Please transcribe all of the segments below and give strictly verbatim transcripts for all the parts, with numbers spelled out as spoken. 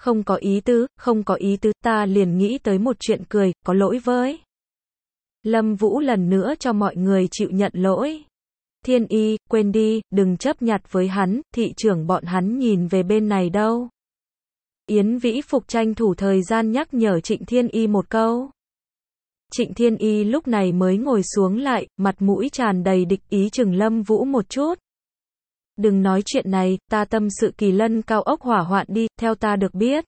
Không có ý tứ, không có ý tứ, ta liền nghĩ tới một chuyện cười, có lỗi với. Lâm Vũ lần nữa cho mọi người chịu nhận lỗi. Thiên Y, quên đi, đừng chấp nhặt với hắn, thị trưởng bọn hắn nhìn về bên này đâu. Yến Vĩ Phục tranh thủ thời gian nhắc nhở Trịnh Thiên Y một câu. Trịnh Thiên Y lúc này mới ngồi xuống lại, mặt mũi tràn đầy địch ý chừng Lâm Vũ một chút. Đừng nói chuyện này, ta tâm sự Kỳ Lân cao ốc hỏa hoạn đi, theo ta được biết.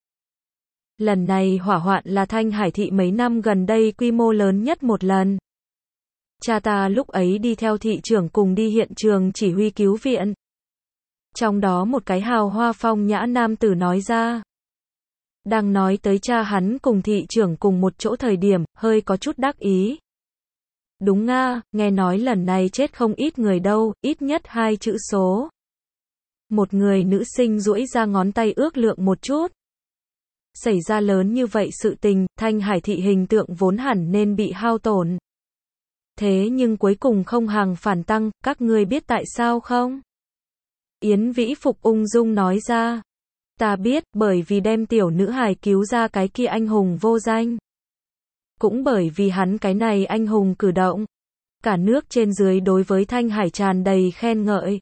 Lần này hỏa hoạn là Thanh Hải thị mấy năm gần đây quy mô lớn nhất một lần. Cha ta lúc ấy đi theo thị trưởng cùng đi hiện trường chỉ huy cứu viện. Trong đó một cái hào hoa phong nhã nam tử nói ra. Đang nói tới cha hắn cùng thị trưởng cùng một chỗ thời điểm, hơi có chút đắc ý. Đúng nga, nghe nói lần này chết không ít người đâu, ít nhất hai chữ số. Một người nữ sinh duỗi ra ngón tay ước lượng một chút. Xảy ra lớn như vậy sự tình, Thanh Hải thị hình tượng vốn hẳn nên bị hao tổn. Thế nhưng cuối cùng không hàng phản tăng, các ngươi biết tại sao không? Yến Vĩ Phục ung dung nói ra. Ta biết, bởi vì đem tiểu nữ hài cứu ra cái kia anh hùng vô danh. Cũng bởi vì hắn cái này anh hùng cử động. Cả nước trên dưới đối với Thanh Hải tràn đầy khen ngợi.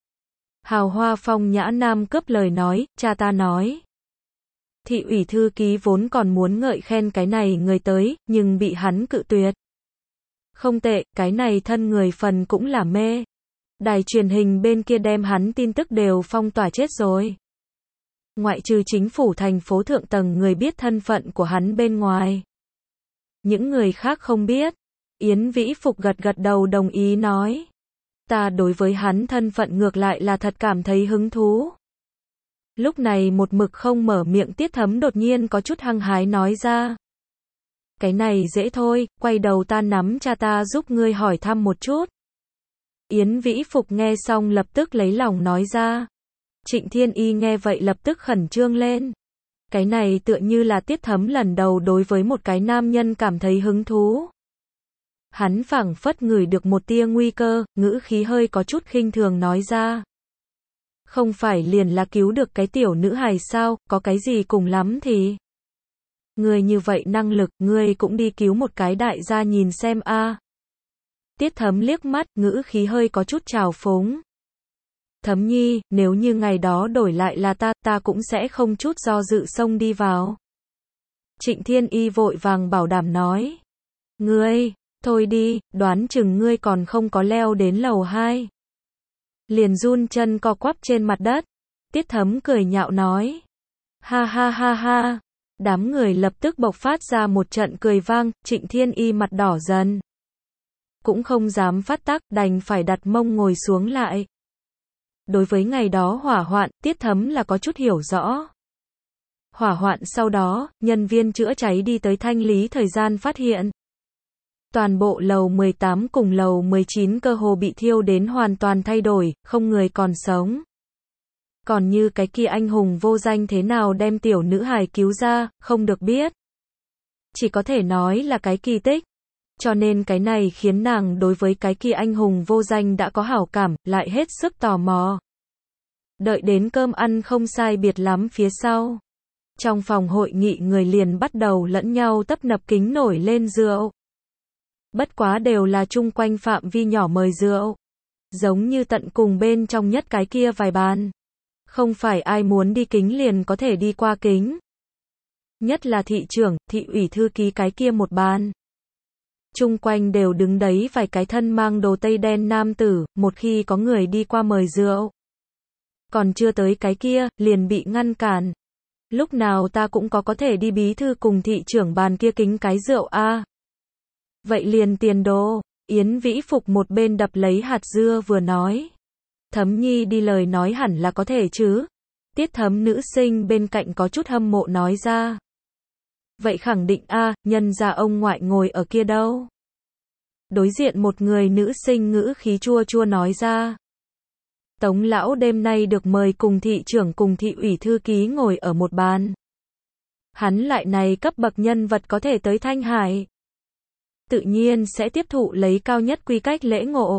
Hào hoa phong nhã nam cấp lời nói, cha ta nói. Thị ủy thư ký vốn còn muốn ngợi khen cái này người tới, nhưng bị hắn cự tuyệt. Không tệ, cái này thân người phần cũng là mê. Đài truyền hình bên kia đem hắn tin tức đều phong tỏa chết rồi. Ngoại trừ chính phủ thành phố thượng tầng người biết thân phận của hắn bên ngoài. Những người khác không biết. Yến Vĩ Phục gật gật đầu đồng ý nói. Ta đối với hắn thân phận ngược lại là thật cảm thấy hứng thú. Lúc này một mực không mở miệng Tiết Thấm đột nhiên có chút hăng hái nói ra. Cái này dễ thôi, quay đầu ta nắm cha ta giúp ngươi hỏi thăm một chút. Yến Vĩ Phục nghe xong lập tức lấy lòng nói ra. Trịnh Thiên Y nghe vậy lập tức khẩn trương lên. Cái này tựa như là Tiết Thấm lần đầu đối với một cái nam nhân cảm thấy hứng thú. Hắn phảng phất ngửi được một tia nguy cơ, ngữ khí hơi có chút khinh thường nói ra. Không phải liền là cứu được cái tiểu nữ hài sao, có cái gì cùng lắm thì. Ngươi như vậy năng lực, ngươi cũng đi cứu một cái đại gia nhìn xem a. À. Tiết Thấm liếc mắt, ngữ khí hơi có chút trào phúng. Thấm nhi, nếu như ngày đó đổi lại là ta, ta cũng sẽ không chút do dự xông đi vào. Trịnh Thiên Y vội vàng bảo đảm nói. Ngươi, thôi đi, đoán chừng ngươi còn không có leo đến lầu hai. Liền run chân co quắp trên mặt đất. Tiết Thấm cười nhạo nói. Ha ha ha ha. Đám người lập tức bộc phát ra một trận cười vang, Trịnh Thiên Y mặt đỏ dần. Cũng không dám phát tác, đành phải đặt mông ngồi xuống lại. Đối với ngày đó hỏa hoạn, Tiết Thấm là có chút hiểu rõ. Hỏa hoạn sau đó, nhân viên chữa cháy đi tới thanh lý thời gian phát hiện. Toàn bộ lầu mười tám cùng lầu mười chín cơ hồ bị thiêu đến hoàn toàn thay đổi, không người còn sống. Còn như cái kia anh hùng vô danh thế nào đem tiểu nữ hài cứu ra, không được biết. Chỉ có thể nói là cái kỳ tích. Cho nên cái này khiến nàng đối với cái kia anh hùng vô danh đã có hảo cảm, lại hết sức tò mò. Đợi đến cơm ăn không sai biệt lắm phía sau. Trong phòng hội nghị người liền bắt đầu lẫn nhau tấp nập kính nổi lên rượu. Bất quá đều là chung quanh phạm vi nhỏ mời rượu. Giống như tận cùng bên trong nhất cái kia vài bàn. Không phải ai muốn đi kính liền có thể đi qua kính. Nhất là thị trưởng, thị ủy thư ký cái kia một bàn. Chung quanh đều đứng đấy vài cái thân mang đồ tây đen nam tử, một khi có người đi qua mời rượu. Còn chưa tới cái kia, liền bị ngăn cản. Lúc nào ta cũng có có thể đi bí thư cùng thị trưởng bàn kia kính cái rượu a. À. Vậy liền tiền đồ. Yến Vĩ Phục một bên đập lấy hạt dưa vừa nói. Thấm nhi đi lời nói hẳn là có thể chứ. Tiết Thấm nữ sinh bên cạnh có chút hâm mộ nói ra. Vậy khẳng định a, à, nhân ra ông ngoại ngồi ở kia đâu. Đối diện một người nữ sinh ngữ khí chua chua nói ra. Tống lão đêm nay được mời cùng thị trưởng cùng thị ủy thư ký ngồi ở một bàn. Hắn lại này cấp bậc nhân vật có thể tới Thanh Hải. Tự nhiên sẽ tiếp thụ lấy cao nhất quy cách lễ ngộ.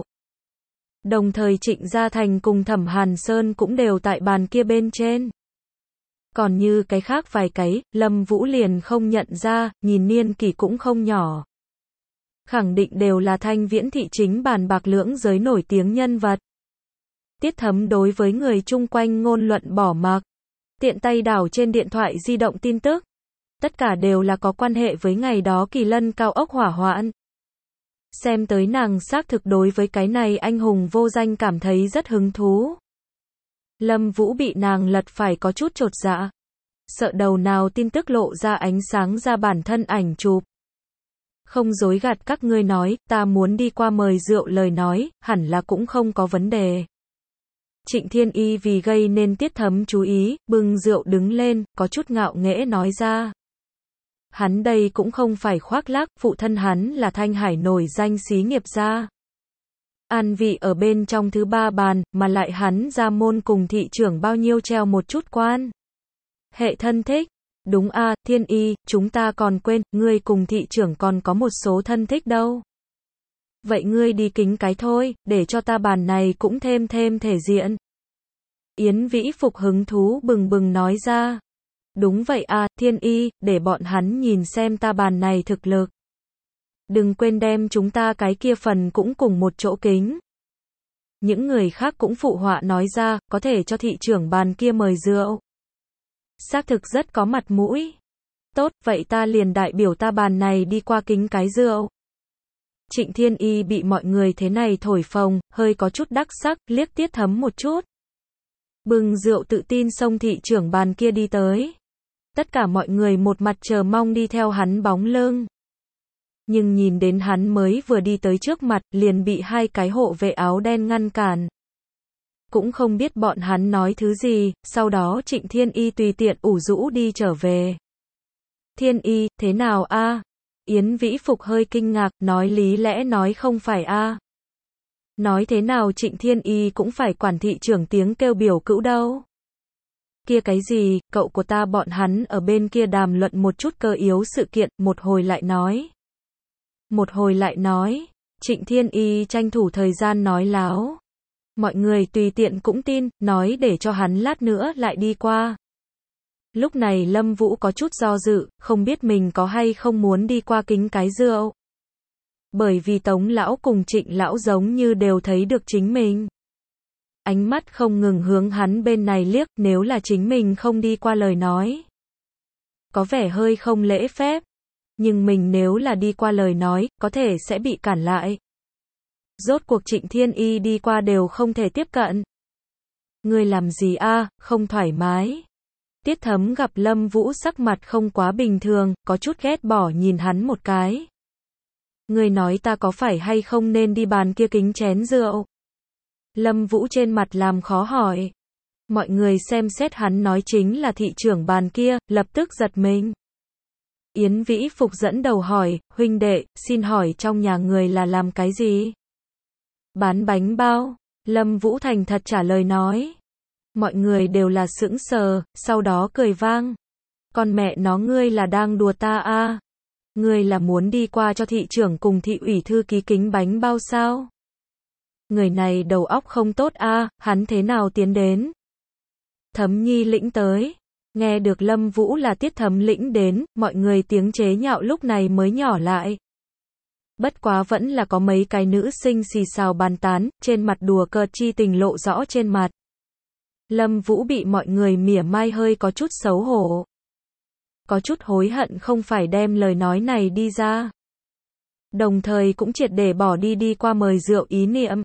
Đồng thời Trịnh Gia Thành cùng Thẩm Hàn Sơn cũng đều tại bàn kia bên trên. Còn như cái khác vài cái, Lâm Vũ liền không nhận ra, nhìn niên kỷ cũng không nhỏ. Khẳng định đều là Thanh Viễn thị chính bàn bạc lưỡng giới nổi tiếng nhân vật. Tiết Thấm đối với người chung quanh ngôn luận bỏ mặc. Tiện tay đảo trên điện thoại di động tin tức. Tất cả đều là có quan hệ với ngày đó Kỳ Lân cao ốc hỏa hoạn. Xem tới nàng xác thực đối với cái này anh hùng vô danh cảm thấy rất hứng thú. Lâm Vũ bị nàng lật phải có chút chột dạ. Sợ đầu nào tin tức lộ ra ánh sáng ra bản thân ảnh chụp. Không dối gạt các ngươi nói, ta muốn đi qua mời rượu lời nói, hẳn là cũng không có vấn đề. Trịnh Thiên Y vì gây nên Tiết Thấm chú ý, bưng rượu đứng lên, có chút ngạo nghễ nói ra. Hắn đây cũng không phải khoác lác, phụ thân hắn là Thanh Hải nổi danh xí nghiệp gia. An vị ở bên trong thứ ba bàn, mà lại hắn ra môn cùng thị trưởng bao nhiêu treo một chút quan. Hệ thân thích. Đúng a, Thiên Y, chúng ta còn quên, ngươi cùng thị trưởng còn có một số thân thích đâu. Vậy ngươi đi kính cái thôi, để cho ta bàn này cũng thêm thêm thể diện. Yến Vĩ Phục hứng thú bừng bừng nói ra. Đúng vậy a, Thiên Y, để bọn hắn nhìn xem ta bàn này thực lực. Đừng quên đem chúng ta cái kia phần cũng cùng một chỗ kính. Những người khác cũng phụ họa nói ra, có thể cho thị trưởng bàn kia mời rượu. Xác thực rất có mặt mũi. Tốt, vậy ta liền đại biểu ta bàn này đi qua kính cái rượu. Trịnh Thiên Y bị mọi người thế này thổi phồng, hơi có chút đắc sắc, liếc Tiết Thấm một chút. Bừng rượu tự tin xông thị trưởng bàn kia đi tới. Tất cả mọi người một mặt chờ mong đi theo hắn bóng lưng. Nhưng nhìn đến hắn mới vừa đi tới trước mặt, liền bị hai cái hộ vệ áo đen ngăn cản. Cũng không biết bọn hắn nói thứ gì, sau đó Trịnh Thiên Y tùy tiện ủ rũ đi trở về. Thiên Y, thế nào a? Yến Vĩ Phục hơi kinh ngạc, nói lý lẽ nói không phải a. Nói thế nào Trịnh Thiên Y cũng phải quản thị trưởng tiếng kêu biểu cữu đâu. Kia cái gì, cậu của ta bọn hắn ở bên kia đàm luận một chút cơ yếu sự kiện, một hồi lại nói. Một hồi lại nói, Trịnh Thiên Y tranh thủ thời gian nói láo. Mọi người tùy tiện cũng tin, nói để cho hắn lát nữa lại đi qua. Lúc này Lâm Vũ có chút do dự, không biết mình có hay không muốn đi qua kính cái rượu. Bởi vì Tống lão cùng Trịnh lão giống như đều thấy được chính mình. Ánh mắt không ngừng hướng hắn bên này liếc, nếu là chính mình không đi qua lời nói. Có vẻ hơi không lễ phép. Nhưng mình nếu là đi qua lời nói, có thể sẽ bị cản lại. Rốt cuộc Trịnh Thiên Y đi qua đều không thể tiếp cận. Ngươi làm gì a, không thoải mái. Tiết Thấm gặp Lâm Vũ sắc mặt không quá bình thường, có chút ghét bỏ nhìn hắn một cái. Ngươi nói ta có phải hay không nên đi bàn kia kính chén rượu? Lâm Vũ trên mặt làm khó hỏi. Mọi người xem xét hắn nói chính là thị trưởng bàn kia, lập tức giật mình. Yến Vĩ Phục dẫn đầu hỏi, huynh đệ, xin hỏi trong nhà người là làm cái gì? Bán bánh bao. Lâm Vũ thành thật trả lời nói. Mọi người đều là sững sờ, sau đó cười vang. Con mẹ nó ngươi là đang đùa ta a? Ngươi là muốn đi qua cho thị trưởng cùng thị ủy thư ký kính bánh bao sao? Người này đầu óc không tốt a, hắn thế nào tiến đến? Thấm Nhi lĩnh tới. Nghe được Lâm Vũ là Tiết Thấm lĩnh đến, mọi người tiếng chế nhạo lúc này mới nhỏ lại. Bất quá vẫn là có mấy cái nữ sinh xì xào bàn tán, trên mặt đùa cợt chi tình lộ rõ trên mặt. Lâm Vũ bị mọi người mỉa mai hơi có chút xấu hổ. Có chút hối hận không phải đem lời nói này đi ra. Đồng thời cũng triệt để bỏ đi đi qua mời rượu ý niệm.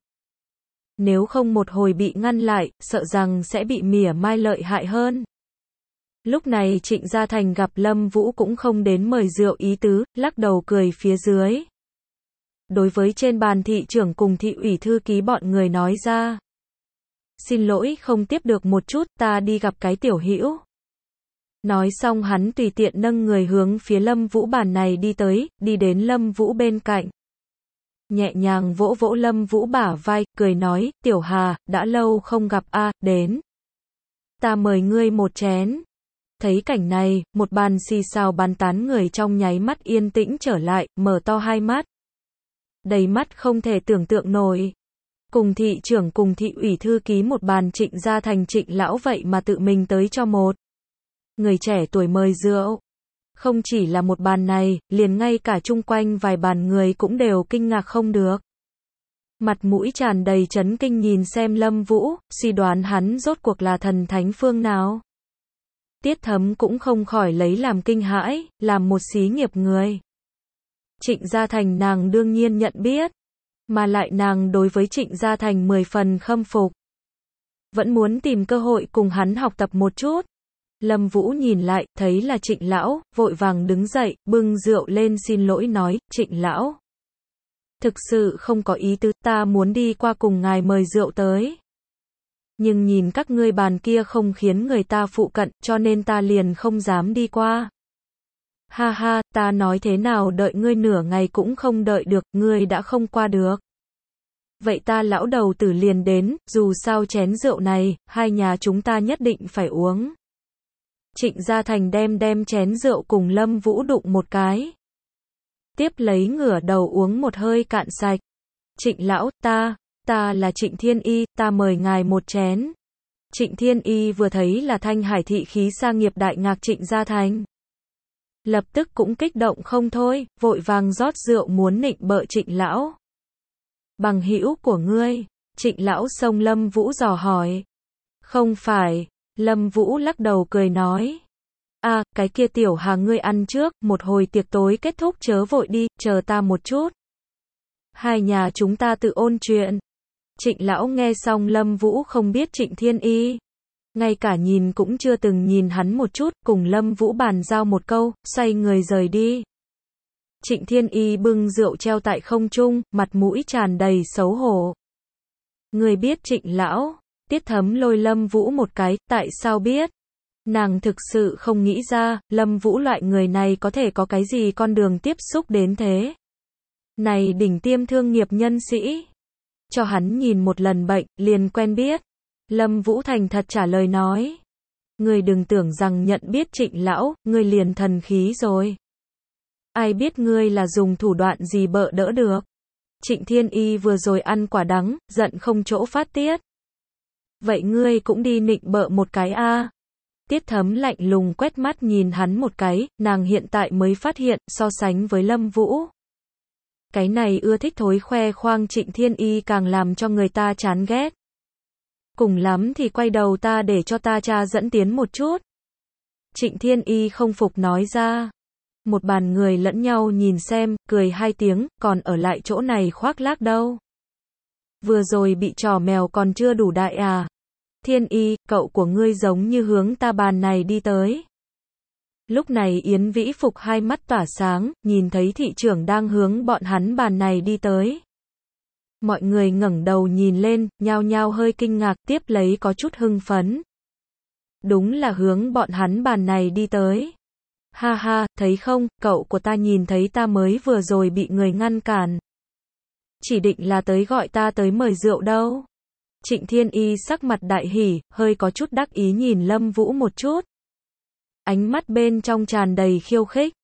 Nếu không một hồi bị ngăn lại, sợ rằng sẽ bị mỉa mai lợi hại hơn. Lúc này Trịnh Gia Thành gặp Lâm Vũ cũng không đến mời rượu ý tứ, lắc đầu cười phía dưới. Đối với trên bàn thị trưởng cùng thị ủy thư ký bọn người nói ra. Xin lỗi không tiếp được một chút, ta đi gặp cái tiểu hữu. Nói xong hắn tùy tiện nâng người hướng phía Lâm Vũ bàn này đi tới, đi đến Lâm Vũ bên cạnh. Nhẹ nhàng vỗ vỗ Lâm Vũ bả vai, cười nói, Tiểu Hà, đã lâu không gặp a, đến. Ta mời ngươi một chén. Thấy cảnh này, một bàn xì xào bàn tán người trong nháy mắt yên tĩnh trở lại, mở to hai mắt. Đầy mắt không thể tưởng tượng nổi. Cùng thị trưởng cùng thị ủy thư ký một bàn Trịnh Gia Thành Trịnh lão vậy mà tự mình tới cho một. Người trẻ tuổi mời rượu. Không chỉ là một bàn này, liền ngay cả chung quanh vài bàn người cũng đều kinh ngạc không được. Mặt mũi tràn đầy chấn kinh nhìn xem Lâm Vũ, suy đoán hắn rốt cuộc là thần thánh phương nào. Tiết Thấm cũng không khỏi lấy làm kinh hãi, làm một xí nghiệp người. Trịnh Gia Thành nàng đương nhiên nhận biết, mà lại nàng đối với Trịnh Gia Thành mười phần khâm phục. Vẫn muốn tìm cơ hội cùng hắn học tập một chút. Lâm Vũ nhìn lại, thấy là Trịnh lão, vội vàng đứng dậy, bưng rượu lên xin lỗi nói, Trịnh lão. Thực sự không có ý tứ, ta muốn đi qua cùng ngài mời rượu tới. Nhưng nhìn các ngươi bàn kia không khiến người ta phụ cận, cho nên ta liền không dám đi qua. Ha ha, ta nói thế nào đợi ngươi nửa ngày cũng không đợi được, ngươi đã không qua được. Vậy ta lão đầu tử liền đến, dù sao chén rượu này, hai nhà chúng ta nhất định phải uống. Trịnh Gia Thành đem đem chén rượu cùng Lâm Vũ đụng một cái. Tiếp lấy ngửa đầu uống một hơi cạn sạch. Trịnh lão, ta, ta là Trịnh Thiên Y, ta mời ngài một chén. Trịnh Thiên Y vừa thấy là Thanh Hải thị khí sa nghiệp đại ngạc Trịnh Gia Thành. Lập tức cũng kích động không thôi, vội vàng rót rượu muốn nịnh bợ Trịnh lão. Bằng hữu của ngươi, Trịnh lão xông Lâm Vũ dò hỏi. Không phải, Lâm Vũ lắc đầu cười nói. À, cái kia tiểu Hà ngươi ăn trước, một hồi tiệc tối kết thúc chớ vội đi, chờ ta một chút. Hai nhà chúng ta tự ôn chuyện. Trịnh lão nghe xong Lâm Vũ không biết Trịnh Thiên Y. Ngay cả nhìn cũng chưa từng nhìn hắn một chút, cùng Lâm Vũ bàn giao một câu, xoay người rời đi. Trịnh Thiên Y bưng rượu treo tại không trung, mặt mũi tràn đầy xấu hổ. Người biết Trịnh lão, Tiết Thấm lôi Lâm Vũ một cái, tại sao biết? Nàng thực sự không nghĩ ra, Lâm Vũ loại người này có thể có cái gì con đường tiếp xúc đến thế. Này đỉnh tiêm thương nghiệp nhân sĩ. Cho hắn nhìn một lần bệnh, liền quen biết. Lâm Vũ thành thật trả lời nói. Ngươi đừng tưởng rằng nhận biết Trịnh lão, ngươi liền thần khí rồi. Ai biết ngươi là dùng thủ đoạn gì bợ đỡ được. Trịnh Thiên Y vừa rồi ăn quả đắng, giận không chỗ phát tiết. Vậy ngươi cũng đi nịnh bợ một cái a. À. Tiết Thấm lạnh lùng quét mắt nhìn hắn một cái, nàng hiện tại mới phát hiện, so sánh với Lâm Vũ. Cái này ưa thích thối khoe khoang Trịnh Thiên Y càng làm cho người ta chán ghét. Cùng lắm thì quay đầu ta để cho ta cha dẫn tiến một chút. Trịnh Thiên Y không phục nói ra. Một bàn người lẫn nhau nhìn xem, cười hai tiếng, còn ở lại chỗ này khoác lác đâu. Vừa rồi bị trò mèo còn chưa đủ đại à. Thiên Y, cậu của ngươi giống như hướng ta bàn này đi tới. Lúc này Yến Vĩ Phục hai mắt tỏa sáng, nhìn thấy thị trưởng đang hướng bọn hắn bàn này đi tới. Mọi người ngẩng đầu nhìn lên, nhao nhao hơi kinh ngạc, tiếp lấy có chút hưng phấn. Đúng là hướng bọn hắn bàn này đi tới. Ha ha, thấy không, cậu của ta nhìn thấy ta mới vừa rồi bị người ngăn cản. Chỉ định là tới gọi ta tới mời rượu đâu. Trịnh Thiên Y sắc mặt đại hỉ, hơi có chút đắc ý nhìn Lâm Vũ một chút. Ánh mắt bên trong tràn đầy khiêu khích.